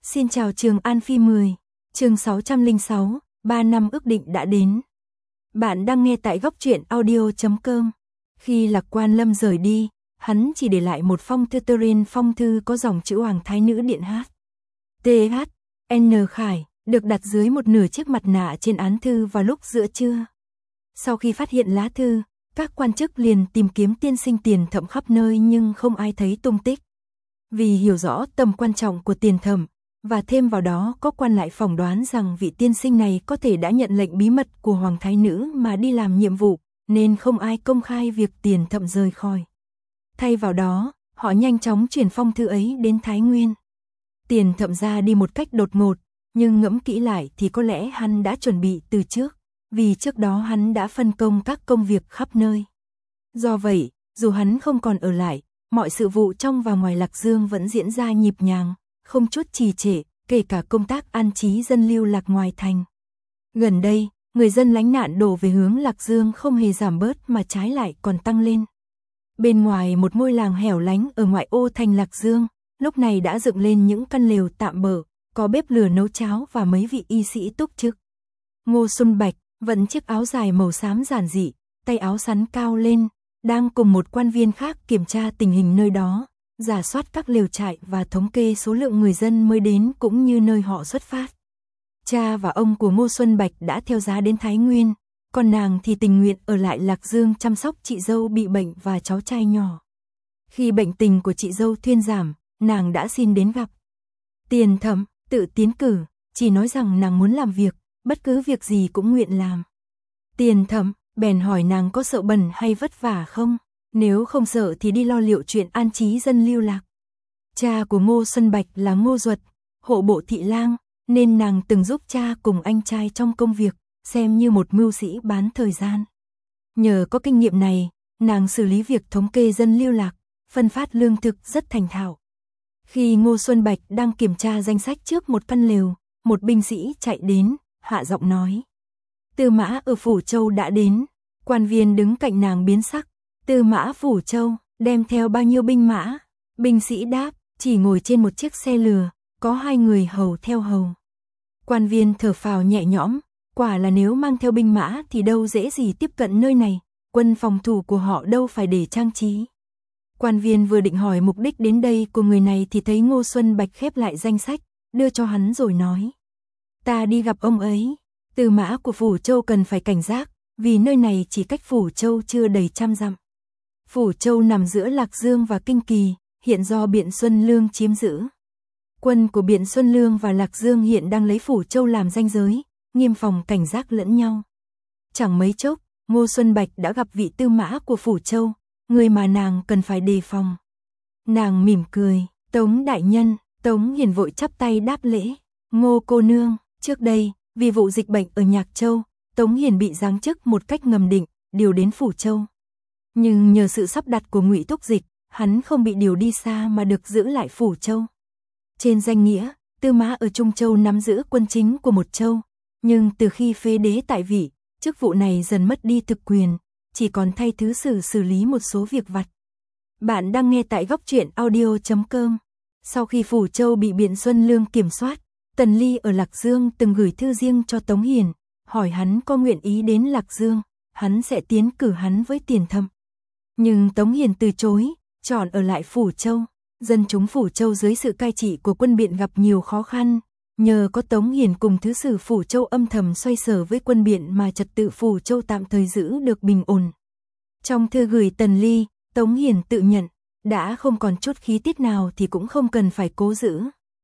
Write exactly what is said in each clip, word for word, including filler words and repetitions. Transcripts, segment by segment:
Xin chào Trường An Phi mười, chương sáu trăm lẻ sáu, ba năm ước định đã đến. Bạn đang nghe tại góc truyện audio chấm com. Khi Lạc Quan Lâm rời đi, hắn chỉ để lại một phong thư Turin, phong thư có dòng chữ Hoàng Thái Nữ Điện H. T H. N. Khải, được đặt dưới một nửa chiếc mặt nạ trên án thư vào lúc giữa trưa. Sau khi phát hiện lá thư, các quan chức liền tìm kiếm tiên sinh Tiền Thậm khắp nơi nhưng không ai thấy tung tích. Vì hiểu rõ tầm quan trọng của Tiền Thậm, và thêm vào đó có quan lại phỏng đoán rằng vị tiên sinh này có thể đã nhận lệnh bí mật của Hoàng Thái Nữ mà đi làm nhiệm vụ, nên không ai công khai việc Tiền Thậm rời khỏi. Thay vào đó, họ nhanh chóng chuyển phong thư ấy đến Thái Nguyên. Tiền Thậm ra đi một cách đột ngột, nhưng ngẫm kỹ lại thì có lẽ hắn đã chuẩn bị từ trước, vì trước đó hắn đã phân công các công việc khắp nơi. Do vậy, dù hắn không còn ở lại, mọi sự vụ trong và ngoài Lạc Dương vẫn diễn ra nhịp nhàng, không chút trì trệ, kể cả công tác an trí dân lưu lạc ngoài thành. Gần đây, người dân lánh nạn đổ về hướng Lạc Dương không hề giảm bớt mà trái lại còn tăng lên. Bên ngoài một ngôi làng hẻo lánh ở ngoại ô thành Lạc Dương, lúc này đã dựng lên những căn lều tạm bợ, có bếp lửa nấu cháo và mấy vị y sĩ túc trực. Ngô Xuân Bạch, vận chiếc áo dài màu xám giản dị, tay áo sắn cao lên, đang cùng một quan viên khác kiểm tra tình hình nơi đó, rà soát các lều trại và thống kê số lượng người dân mới đến cũng như nơi họ xuất phát. Cha và ông của Ngô Xuân Bạch đã theo giá đến Thái Nguyên, còn nàng thì tình nguyện ở lại Lạc Dương chăm sóc chị dâu bị bệnh và cháu trai nhỏ. Khi bệnh tình của chị dâu thuyên giảm, nàng đã xin đến gặp. Tiền Thậm tự tiến cử, chỉ nói rằng nàng muốn làm việc, bất cứ việc gì cũng nguyện làm. Tiền Thậm bèn hỏi nàng có sợ bẩn hay vất vả không, nếu không sợ thì đi lo liệu chuyện an trí dân lưu lạc. Cha của Ngô Xuân Bạch là Ngô Duật, hộ bộ thị lang, nên nàng từng giúp cha cùng anh trai trong công việc, xem như một mưu sĩ bán thời gian. Nhờ có kinh nghiệm này, nàng xử lý việc thống kê dân lưu lạc, phân phát lương thực rất thành thạo. Khi Ngô Xuân Bạch đang kiểm tra danh sách trước một căn lều, một binh sĩ chạy đến, hạ giọng nói: Tư mã ở Phủ Châu đã đến. Quan viên đứng cạnh nàng biến sắc. Tư mã Phủ Châu, đem theo bao nhiêu binh mã? Binh sĩ đáp, chỉ ngồi trên một chiếc xe lừa, có hai người hầu theo hầu. Quan viên thở phào nhẹ nhõm, quả là nếu mang theo binh mã thì đâu dễ gì tiếp cận nơi này, quân phòng thủ của họ đâu phải để trang trí. Quan viên vừa định hỏi mục đích đến đây của người này thì thấy Ngô Xuân Bạch khép lại danh sách, đưa cho hắn rồi nói: Ta đi gặp ông ấy. Tư mã của Phủ Châu cần phải cảnh giác, vì nơi này chỉ cách Phủ Châu chưa đầy trăm dặm. Phủ Châu nằm giữa Lạc Dương và Kinh Kỳ, hiện do Biện Xuân Lương chiếm giữ. Quân của Biện Xuân Lương và Lạc Dương hiện đang lấy Phủ Châu làm ranh giới, nghiêm phòng cảnh giác lẫn nhau. Chẳng mấy chốc, Ngô Xuân Bạch đã gặp vị tư mã của Phủ Châu, người mà nàng cần phải đề phòng. Nàng mỉm cười, Tống đại nhân. Tống Hiền vội chắp tay đáp lễ. Ngô cô nương, trước đây, vì vụ dịch bệnh ở Nhạc Châu, Tống Hiền bị giáng chức một cách ngầm định, điều đến Phủ Châu. Nhưng nhờ sự sắp đặt của Ngụy Túc Dịch, hắn không bị điều đi xa mà được giữ lại Phủ Châu. Trên danh nghĩa, tư mã ở Trung Châu nắm giữ quân chính của một châu, nhưng từ khi phế đế tại vị, chức vụ này dần mất đi thực quyền, chỉ còn thay thứ sử xử lý một số việc vặt. Bạn đang nghe tại góc truyện audio chấm com. Sau khi Phủ Châu bị Biện Xuân Lương kiểm soát, Tần Ly ở Lạc Dương từng gửi thư riêng cho Tống Hiền, hỏi hắn có nguyện ý đến Lạc Dương, hắn sẽ tiến cử hắn với Tiền Thậm. Nhưng Tống Hiền từ chối, chọn ở lại Phủ Châu. Dân chúng Phủ Châu dưới sự cai trị của quân Biện gặp nhiều khó khăn, nhờ có Tống Hiền cùng thứ sử Phủ Châu âm thầm xoay sở với quân Biện mà trật tự Phủ Châu tạm thời giữ được bình ổn. Trong thư gửi Tần Ly, Tống Hiền tự nhận, đã không còn chút khí tiết nào thì cũng không cần phải cố giữ.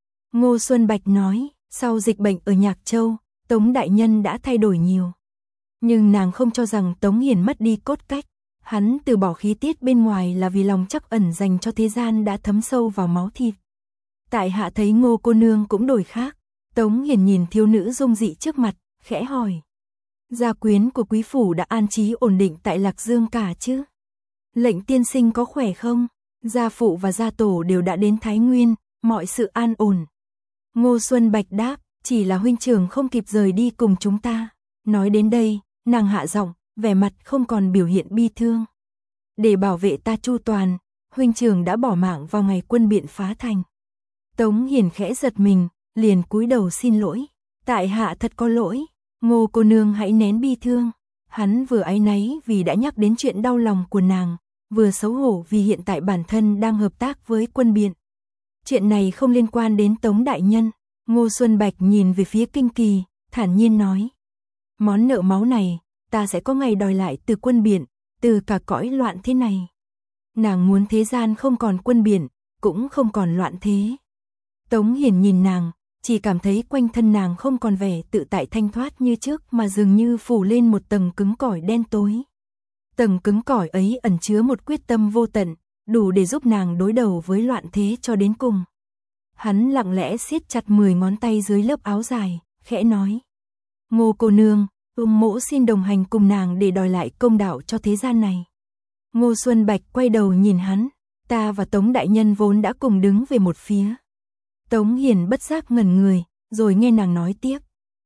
Ngô Xuân Bạch nói, sau dịch bệnh ở Nhạc Châu, Tống đại nhân đã thay đổi nhiều. Nhưng nàng không cho rằng Tống Hiền mất đi cốt cách. Hắn từ bỏ khí tiết bên ngoài là vì lòng trắc ẩn dành cho thế gian đã thấm sâu vào máu thịt. Tại hạ thấy Ngô cô nương cũng đổi khác. Tống Hiền nhìn thiếu nữ dung dị trước mặt, khẽ hỏi: Gia quyến của quý phủ đã an trí ổn định tại Lạc Dương cả chứ? Lệnh tiên sinh có khỏe không? Gia phụ và gia tổ đều đã đến Thái Nguyên, mọi sự an ổn. Ngô Xuân Bạch đáp, chỉ là huynh trưởng không kịp rời đi cùng chúng ta. Nói đến đây, nàng hạ giọng, vẻ mặt không còn biểu hiện bi thương. Để bảo vệ ta chu toàn, huynh trưởng đã bỏ mạng vào ngày quân Biện phá thành. Tống Hiền khẽ giật mình, liền cúi đầu xin lỗi. Tại hạ thật có lỗi, Ngô cô nương hãy nén bi thương. Hắn vừa áy náy vì đã nhắc đến chuyện đau lòng của nàng, vừa xấu hổ vì hiện tại bản thân đang hợp tác với quân Biện. Chuyện này không liên quan đến Tống đại nhân. Ngô Xuân Bạch nhìn về phía Kinh Kỳ, thản nhiên nói. Món nợ máu này, ta sẽ có ngày đòi lại từ quân Biện, từ cả cõi loạn thế này. Nàng muốn thế gian không còn quân Biện, cũng không còn loạn thế. Tống Hiền nhìn nàng, chỉ cảm thấy quanh thân nàng không còn vẻ tự tại thanh thoát như trước mà dường như phủ lên một tầng cứng cỏi đen tối. Tầng cứng cỏi ấy ẩn chứa một quyết tâm vô tận, đủ để giúp nàng đối đầu với loạn thế cho đến cùng. Hắn lặng lẽ siết chặt mười ngón tay dưới lớp áo dài, khẽ nói. Ngô cô nương, Ung mỗ xin đồng hành cùng nàng để đòi lại công đạo cho thế gian này. Ngô Xuân Bạch quay đầu nhìn hắn, ta và Tống đại nhân vốn đã cùng đứng về một phía. Tống Hiền bất giác ngẩn người, rồi nghe nàng nói tiếp.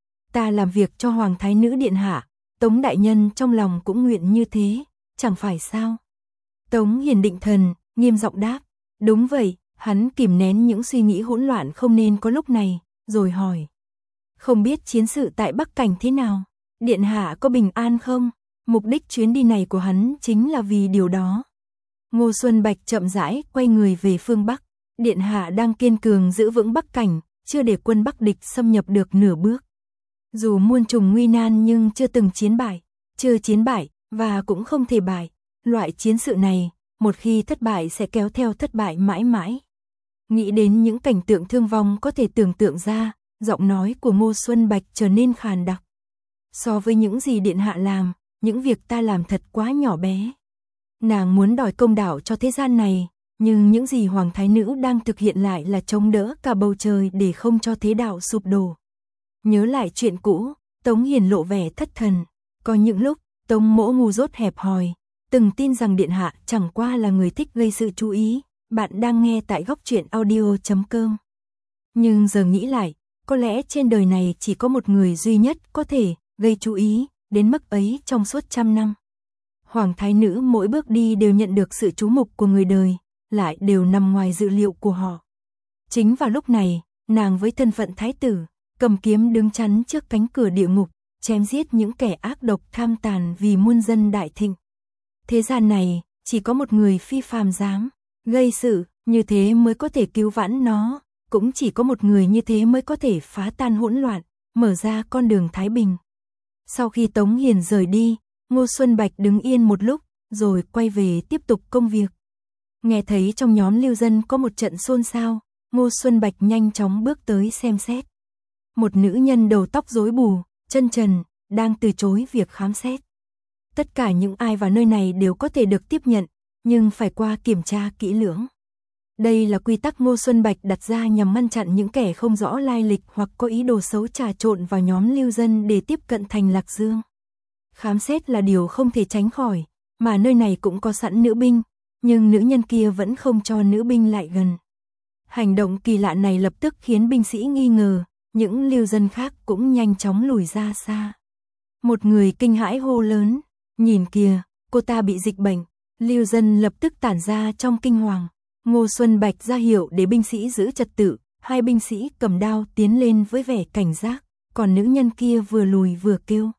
Ta làm việc cho Hoàng Thái Nữ Điện Hạ, Tống đại nhân trong lòng cũng nguyện như thế, chẳng phải sao? Tống Hiền định thần, nghiêm giọng đáp. Đúng vậy, hắn kìm nén những suy nghĩ hỗn loạn không nên có lúc này, rồi hỏi. Không biết chiến sự tại Bắc Cảnh thế nào? Điện Hạ có bình an không? Mục đích chuyến đi này của hắn chính là vì điều đó. Ngô Xuân Bạch chậm rãi quay người về phương Bắc. Điện Hạ đang kiên cường giữ vững Bắc Cảnh, chưa để quân Bắc địch xâm nhập được nửa bước. Dù muôn trùng nguy nan nhưng chưa từng chiến bại, chưa chiến bại, và cũng không thể bại. Loại chiến sự này, một khi thất bại sẽ kéo theo thất bại mãi mãi. Nghĩ đến những cảnh tượng thương vong có thể tưởng tượng ra, giọng nói của Ngô Xuân Bạch trở nên khàn đặc. So với những gì Điện Hạ làm, những việc ta làm thật quá nhỏ bé. Nàng muốn đòi công đạo cho thế gian này, nhưng những gì Hoàng Thái Nữ đang thực hiện lại là chống đỡ cả bầu trời để không cho thế đạo sụp đổ. Nhớ lại chuyện cũ, Tống Hiền lộ vẻ thất thần. Có những lúc, Tống mỗ ngu dốt hẹp hòi, từng tin rằng Điện Hạ chẳng qua là người thích gây sự chú ý. Bạn đang nghe tại góc truyện audio chấm com. Nhưng giờ nghĩ lại, có lẽ trên đời này chỉ có một người duy nhất có thể gây chú ý đến mức ấy trong suốt trăm năm. Hoàng Thái Nữ mỗi bước đi đều nhận được sự chú mục của người đời, lại đều nằm ngoài dự liệu của họ. Chính vào lúc này, nàng với thân phận thái tử, cầm kiếm đứng chắn trước cánh cửa địa ngục, chém giết những kẻ ác độc tham tàn vì muôn dân đại thịnh. Thế gian này, chỉ có một người phi phàm dám gây sự, như thế mới có thể cứu vãn nó, cũng chỉ có một người như thế mới có thể phá tan hỗn loạn, mở ra con đường thái bình. Sau khi Tống Hiền rời đi, Ngô Xuân Bạch đứng yên một lúc, rồi quay về tiếp tục công việc. Nghe thấy trong nhóm lưu dân có một trận xôn xao, Ngô Xuân Bạch nhanh chóng bước tới xem xét. Một nữ nhân đầu tóc rối bù, chân trần, đang từ chối việc khám xét. Tất cả những ai vào nơi này đều có thể được tiếp nhận, nhưng phải qua kiểm tra kỹ lưỡng. Đây là quy tắc Ngô Xuân Bạch đặt ra nhằm ngăn chặn những kẻ không rõ lai lịch hoặc có ý đồ xấu trà trộn vào nhóm lưu dân để tiếp cận thành Lạc Dương. Khám xét là điều không thể tránh khỏi, mà nơi này cũng có sẵn nữ binh, nhưng nữ nhân kia vẫn không cho nữ binh lại gần. Hành động kỳ lạ này lập tức khiến binh sĩ nghi ngờ, những lưu dân khác cũng nhanh chóng lùi ra xa. Một người kinh hãi hô lớn, nhìn kìa, cô ta bị dịch bệnh. Lưu dân lập tức tản ra trong kinh hoàng. Ngô Xuân Bạch ra hiệu để binh sĩ giữ trật tự, hai binh sĩ cầm đao tiến lên với vẻ cảnh giác, còn nữ nhân kia vừa lùi vừa kêu.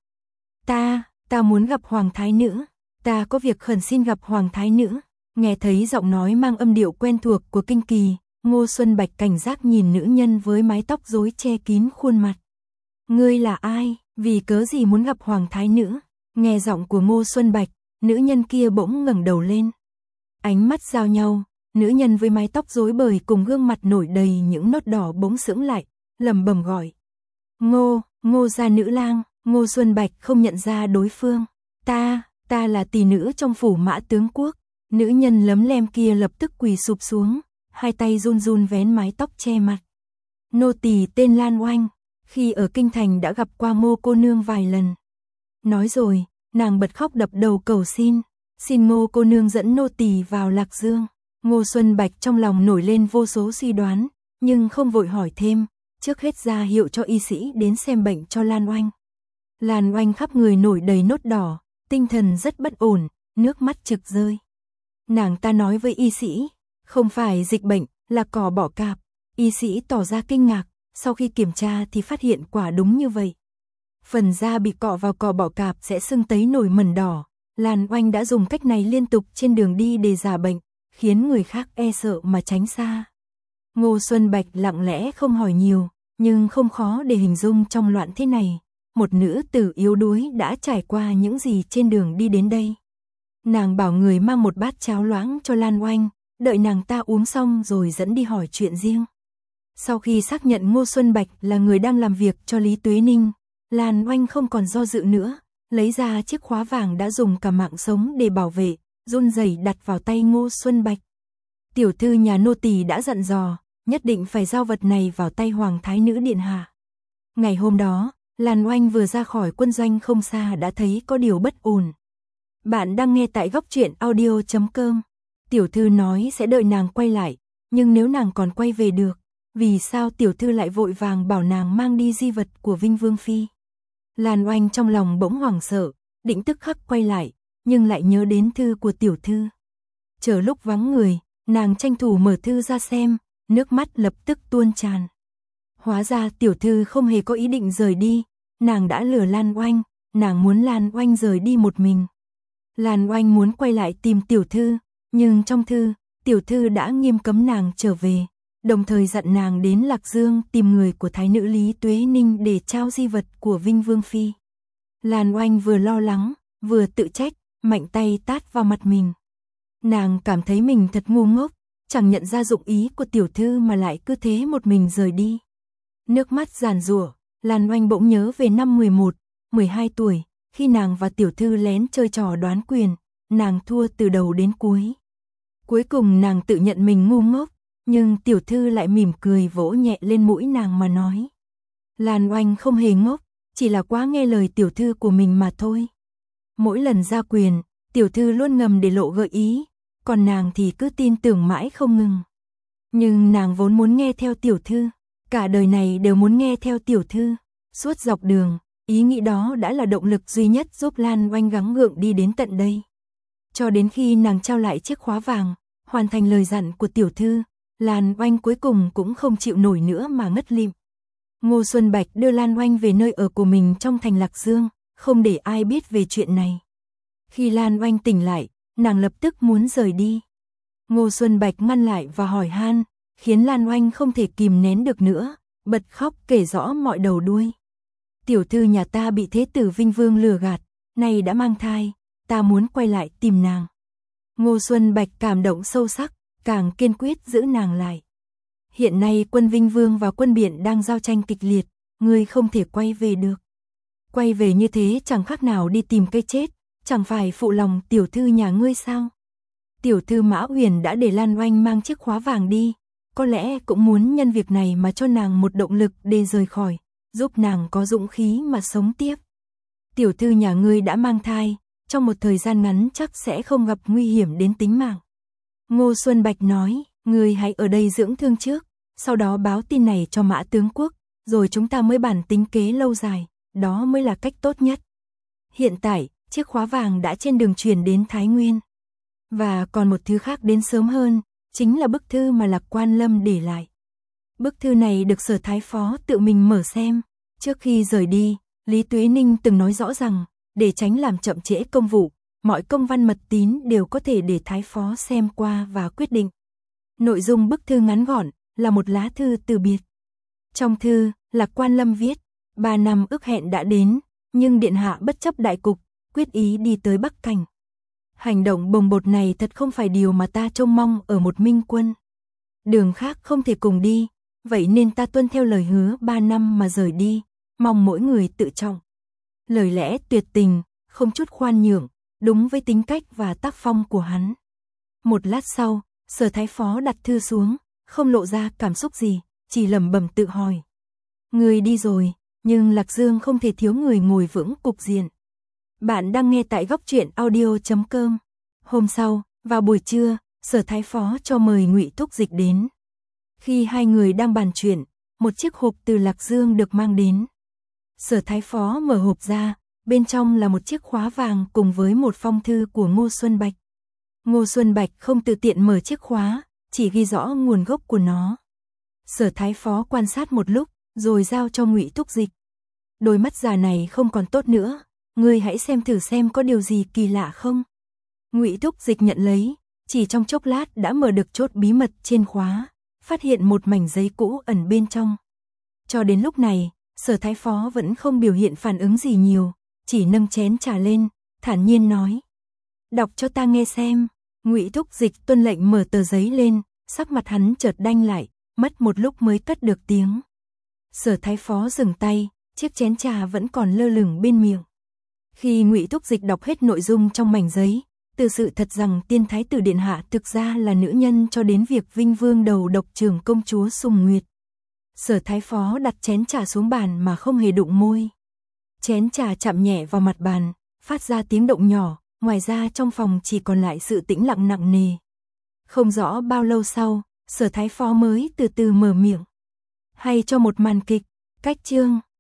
Ta, ta muốn gặp Hoàng Thái Nữ, ta có việc khẩn xin gặp Hoàng Thái Nữ. Nghe thấy giọng nói mang âm điệu quen thuộc của Kinh Kỳ, Ngô Xuân Bạch cảnh giác nhìn nữ nhân với mái tóc rối che kín khuôn mặt. Ngươi là ai, vì cớ gì muốn gặp Hoàng Thái Nữ? Nghe giọng của Ngô Xuân Bạch, nữ nhân kia bỗng ngẩng đầu lên. Ánh mắt giao nhau, nữ nhân với mái tóc rối bời cùng gương mặt nổi đầy những nốt đỏ bỗng sững lại, lẩm bẩm gọi. Ngô, Ngô gia nữ lang. Ngô Xuân Bạch không nhận ra đối phương. Ta, ta là tỷ nữ trong phủ Mã tướng quốc. Nữ nhân lấm lem kia lập tức quỳ sụp xuống, hai tay run run vén mái tóc che mặt. Nô tỳ tên Lan Oanh, khi ở kinh thành đã gặp qua Ngô cô nương vài lần. Nói rồi, nàng bật khóc đập đầu cầu xin, xin Ngô cô nương dẫn nô tỳ vào Lạc Dương. Ngô Xuân Bạch trong lòng nổi lên vô số suy đoán, nhưng không vội hỏi thêm, trước hết ra hiệu cho y sĩ đến xem bệnh cho Lan Oanh. Lan Oanh khắp người nổi đầy nốt đỏ, tinh thần rất bất ổn, nước mắt trực rơi. Nàng ta nói với y sĩ, không phải dịch bệnh, là cỏ bỏ cạp. Y sĩ tỏ ra kinh ngạc, sau khi kiểm tra thì phát hiện quả đúng như vậy. Phần da bị cọ vào cỏ bọ cạp sẽ sưng tấy nổi mẩn đỏ. Lan Oanh đã dùng cách này liên tục trên đường đi để giả bệnh, khiến người khác e sợ mà tránh xa. Ngô Xuân Bạch lặng lẽ không hỏi nhiều, nhưng không khó để hình dung trong loạn thế này, một nữ tử yếu đuối đã trải qua những gì trên đường đi đến đây. Nàng bảo người mang một bát cháo loãng cho Lan Oanh, đợi nàng ta uống xong rồi dẫn đi hỏi chuyện riêng. Sau khi xác nhận Ngô Xuân Bạch là người đang làm việc cho Lý Tuế Ninh, Lan Oanh không còn do dự nữa, lấy ra chiếc khóa vàng đã dùng cả mạng sống để bảo vệ, run rẩy đặt vào tay Ngô Xuân Bạch. Tiểu thư nhà nô tỳ đã dặn dò, nhất định phải giao vật này vào tay Hoàng Thái Nữ Điện Hạ. Ngày hôm đó, Lan Oanh vừa ra khỏi quân doanh không xa đã thấy có điều bất ổn. Bạn đang nghe tại góc truyện audio chấm com. Tiểu thư nói sẽ đợi nàng quay lại, nhưng nếu nàng còn quay về được, vì sao tiểu thư lại vội vàng bảo nàng mang đi di vật của Vinh Vương Phi? Lan Oanh trong lòng bỗng hoảng sợ, định tức khắc quay lại, nhưng lại nhớ đến thư của tiểu thư. Chờ lúc vắng người, nàng tranh thủ mở thư ra xem, nước mắt lập tức tuôn tràn. Hóa ra tiểu thư không hề có ý định rời đi, nàng đã lừa Lan Oanh, nàng muốn Lan Oanh rời đi một mình. Lan Oanh muốn quay lại tìm tiểu thư, nhưng trong thư, tiểu thư đã nghiêm cấm nàng trở về, đồng thời dặn nàng đến Lạc Dương tìm người của Thái nữ Lý Tuế Ninh để trao di vật của Vinh Vương Phi. Lan Oanh vừa lo lắng, vừa tự trách, mạnh tay tát vào mặt mình. Nàng cảm thấy mình thật ngu ngốc, chẳng nhận ra dụng ý của tiểu thư mà lại cứ thế một mình rời đi. Nước mắt giàn giụa, Lan Oanh bỗng nhớ về năm mười một, mười hai tuổi, khi nàng và tiểu thư lén chơi trò đoán quyền, nàng thua từ đầu đến cuối. Cuối cùng nàng tự nhận mình ngu ngốc, nhưng tiểu thư lại mỉm cười vỗ nhẹ lên mũi nàng mà nói. Lan Oanh không hề ngốc, chỉ là quá nghe lời tiểu thư của mình mà thôi. Mỗi lần ra quyền, tiểu thư luôn ngầm để lộ gợi ý, còn nàng thì cứ tin tưởng mãi không ngừng. Nhưng nàng vốn muốn nghe theo tiểu thư, cả đời này đều muốn nghe theo tiểu thư. Suốt dọc đường, ý nghĩ đó đã là động lực duy nhất giúp Lan Oanh gắng gượng đi đến tận đây. Cho đến khi nàng trao lại chiếc khóa vàng, hoàn thành lời dặn của tiểu thư, Lan Oanh cuối cùng cũng không chịu nổi nữa mà ngất lịm. Ngô Xuân Bạch đưa Lan Oanh về nơi ở của mình trong thành Lạc Dương, không để ai biết về chuyện này. Khi Lan Oanh tỉnh lại, nàng lập tức muốn rời đi. Ngô Xuân Bạch ngăn lại và hỏi han, khiến Lan Oanh không thể kìm nén được nữa, bật khóc kể rõ mọi đầu đuôi. Tiểu thư nhà ta bị thế tử Vinh Vương lừa gạt, nay đã mang thai, ta muốn quay lại tìm nàng. Ngô Xuân Bạch cảm động sâu sắc, càng kiên quyết giữ nàng lại. Hiện nay quân Vinh Vương và quân Biện đang giao tranh kịch liệt, ngươi không thể quay về được. Quay về như thế chẳng khác nào đi tìm cái chết, chẳng phải phụ lòng tiểu thư nhà ngươi sao? Tiểu thư Mã Huyền đã để Lan Oanh mang chiếc khóa vàng đi, có lẽ cũng muốn nhân việc này mà cho nàng một động lực để rời khỏi, giúp nàng có dũng khí mà sống tiếp. Tiểu thư nhà ngươi đã mang thai, trong một thời gian ngắn chắc sẽ không gặp nguy hiểm đến tính mạng. Ngô Xuân Bạch nói, ngươi hãy ở đây dưỡng thương trước, sau đó báo tin này cho Mã tướng quốc, rồi chúng ta mới bàn tính kế lâu dài, đó mới là cách tốt nhất. Hiện tại, chiếc khóa vàng đã trên đường truyền đến Thái Nguyên. Và còn một thứ khác đến sớm hơn, chính là bức thư mà Lạc Quan Lâm để lại. Bức thư này được Sở Thái Phó tự mình mở xem. Trước khi rời đi, Lý Tuế Ninh từng nói rõ rằng, để tránh làm chậm trễ công vụ, mọi công văn mật tín đều có thể để Thái Phó xem qua và quyết định. Nội dung bức thư ngắn gọn, là một lá thư từ biệt. Trong thư, Lạc Quan Lâm viết, ba năm ước hẹn đã đến, nhưng Điện Hạ bất chấp đại cục, quyết ý đi tới Bắc Cảnh. Hành động bồng bột này thật không phải điều mà ta trông mong ở một minh quân. Đường khác không thể cùng đi, vậy nên ta tuân theo lời hứa ba năm mà rời đi, mong mỗi người tự trọng. Lời lẽ tuyệt tình, không chút khoan nhượng, đúng với tính cách và tác phong của hắn. Một lát sau, Sở Thái Phó đặt thư xuống, không lộ ra cảm xúc gì, chỉ lẩm bẩm tự hỏi. Người đi rồi, nhưng Lạc Dương không thể thiếu người ngồi vững cục diện. Bạn đang nghe tại góc truyện audio chấm com. Hôm sau, vào buổi trưa, Sở Thái Phó cho mời Ngụy Thúc Dịch đến. Khi hai người đang bàn chuyện, một chiếc hộp từ Lạc Dương được mang đến. Sở Thái Phó mở hộp ra, bên trong là một chiếc khóa vàng cùng với một phong thư của Ngô Xuân Bạch. Ngô Xuân Bạch không tự tiện mở chiếc khóa, chỉ ghi rõ nguồn gốc của nó. Sở Thái Phó quan sát một lúc, rồi giao cho Ngụy Túc Dịch. Đôi mắt già này không còn tốt nữa, ngươi hãy xem thử xem có điều gì kỳ lạ không. Ngụy Túc Dịch nhận lấy, chỉ trong chốc lát đã mở được chốt bí mật trên khóa, phát hiện một mảnh giấy cũ ẩn bên trong. Cho đến lúc này, Sở Thái Phó vẫn không biểu hiện phản ứng gì nhiều, chỉ nâng chén trà lên, thản nhiên nói: "Đọc cho ta nghe xem." Ngụy Túc Dịch tuân lệnh mở tờ giấy lên, sắc mặt hắn chợt đanh lại, mất một lúc mới cất được tiếng. Sở Thái Phó dừng tay, chiếc chén trà vẫn còn lơ lửng bên miệng. Khi Ngụy Túc Dịch đọc hết nội dung trong mảnh giấy, từ sự thật rằng tiên thái tử điện hạ thực ra là nữ nhân cho đến việc vinh vương đầu độc trưởng công chúa Sùng Nguyệt, Sở Thái Phó đặt chén trà xuống bàn mà không hề đụng môi. Chén trà chạm nhẹ vào mặt bàn, phát ra tiếng động nhỏ, ngoài ra trong phòng chỉ còn lại sự tĩnh lặng nặng nề. Không rõ bao lâu sau, Sở Thái Phó mới từ từ mở miệng: "Hay cho một màn kịch, cách chương."